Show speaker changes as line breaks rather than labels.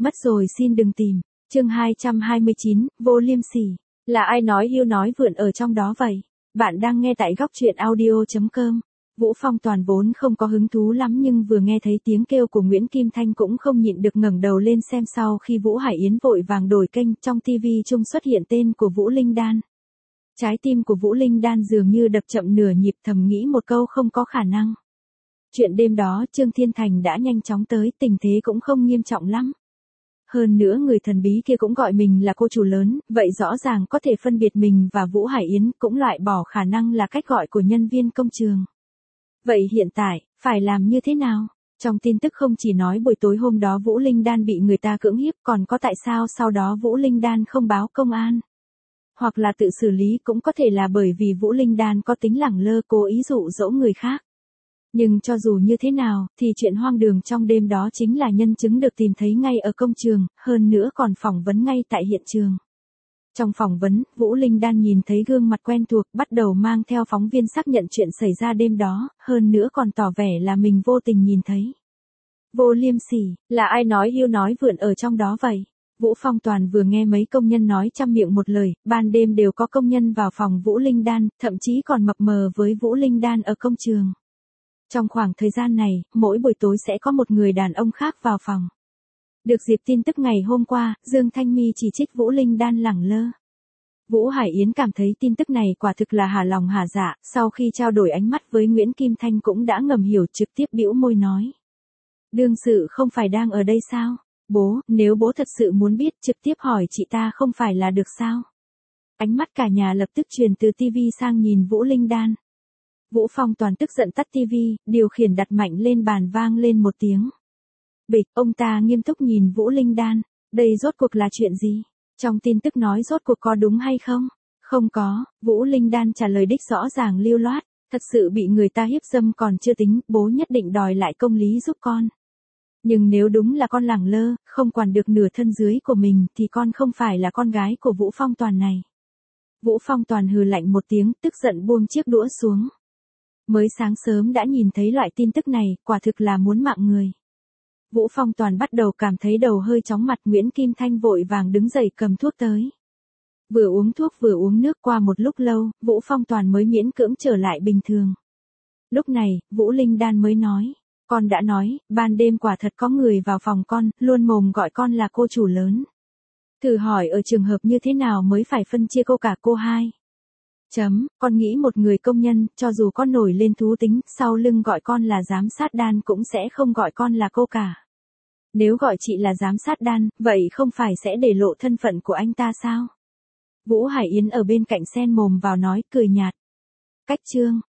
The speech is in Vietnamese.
Mất rồi xin đừng tìm. Chương 229, vô liêm sỉ. Là ai nói hưu nói vượn ở trong đó vậy? Bạn đang nghe tại góc truyện audio.com. Vũ Phong Toàn vốn không có hứng thú lắm nhưng vừa nghe thấy tiếng kêu của Nguyễn Kim Thanh cũng không nhịn được ngẩng đầu lên xem. Sau khi Vũ Hải Yến vội vàng đổi kênh, trong TV chung xuất hiện tên của Vũ Linh Đan. Trái tim của Vũ Linh Đan dường như đập chậm nửa nhịp, thầm nghĩ một câu không có khả năng. Chuyện đêm đó Trương Thiên Thành đã nhanh chóng tới, tình thế cũng không nghiêm trọng lắm. Hơn nữa người thần bí kia cũng gọi mình là cô chủ lớn, vậy rõ ràng có thể phân biệt mình và Vũ Hải Yến, cũng loại bỏ khả năng là cách gọi của nhân viên công trường. Vậy hiện tại, phải làm như thế nào? Trong tin tức không chỉ nói buổi tối hôm đó Vũ Linh Đan bị người ta cưỡng hiếp, còn có tại sao sau đó Vũ Linh Đan không báo công an. Hoặc là tự xử lý, cũng có thể là bởi vì Vũ Linh Đan có tính lẳng lơ, cố ý dụ dỗ người khác. Nhưng cho dù như thế nào, thì chuyện hoang đường trong đêm đó chính là nhân chứng được tìm thấy ngay ở công trường, hơn nữa còn phỏng vấn ngay tại hiện trường. Trong phỏng vấn, Vũ Linh Đan nhìn thấy gương mặt quen thuộc, bắt đầu mang theo phóng viên xác nhận chuyện xảy ra đêm đó, hơn nữa còn tỏ vẻ là mình vô tình nhìn thấy. Vô liêm sỉ, là ai nói hưu nói vượn ở trong đó vậy? Vũ Phong Toàn vừa nghe mấy công nhân nói trăm miệng một lời, ban đêm đều có công nhân vào phòng Vũ Linh Đan, thậm chí còn mập mờ với Vũ Linh Đan ở công trường. Trong khoảng thời gian này, mỗi buổi tối sẽ có một người đàn ông khác vào phòng. Được dịp tin tức ngày hôm qua, Dương Thanh My chỉ trích Vũ Linh Đan lẳng lơ. Vũ Hải Yến cảm thấy tin tức này quả thực là hả lòng hả dạ, sau khi trao đổi ánh mắt với Nguyễn Kim Thanh cũng đã ngầm hiểu, trực tiếp bĩu môi nói. Đương sự không phải đang ở đây sao? Bố, nếu bố thật sự muốn biết, trực tiếp hỏi chị ta không phải là được sao? Ánh mắt cả nhà lập tức truyền từ TV sang nhìn Vũ Linh Đan. Vũ Phong Toàn tức giận tắt TV, điều khiển đặt mạnh lên bàn, vang lên một tiếng. Bịch, ông ta nghiêm túc nhìn Vũ Linh Đan. Đây rốt cuộc là chuyện gì? Trong tin tức nói rốt cuộc có đúng hay không? Không có, Vũ Linh Đan trả lời đích rõ ràng lưu loát. Thật sự bị người ta hiếp dâm còn chưa tính, bố nhất định đòi lại công lý giúp con. Nhưng nếu đúng là con lẳng lơ, không quản được nửa thân dưới của mình thì con không phải là con gái của Vũ Phong Toàn này. Vũ Phong Toàn hừ lạnh một tiếng, tức giận buông chiếc đũa xuống. Mới sáng sớm đã nhìn thấy loại tin tức này, quả thực là muốn mạng người. Vũ Phong Toàn bắt đầu cảm thấy đầu hơi chóng mặt. Nguyễn Kim Thanh vội vàng đứng dậy cầm thuốc tới. Vừa uống thuốc vừa uống nước, qua một lúc lâu, Vũ Phong Toàn mới miễn cưỡng trở lại bình thường. Lúc này, Vũ Linh Đan mới nói. Con đã nói, ban đêm quả thật có người vào phòng con, luôn mồm gọi con là cô chủ lớn. Thử hỏi ở trường hợp như thế nào mới phải phân chia cô cả cô hai? Con nghĩ một người công nhân, cho dù con nổi lên thú tính, sau lưng gọi con là giám sát Đan cũng sẽ không gọi con là cô cả. Nếu gọi chị là giám sát Đan, vậy không phải sẽ để lộ thân phận của anh ta sao? Vũ Hải Yến ở bên cạnh xen mồm vào nói, cười nhạt. Cách Trương,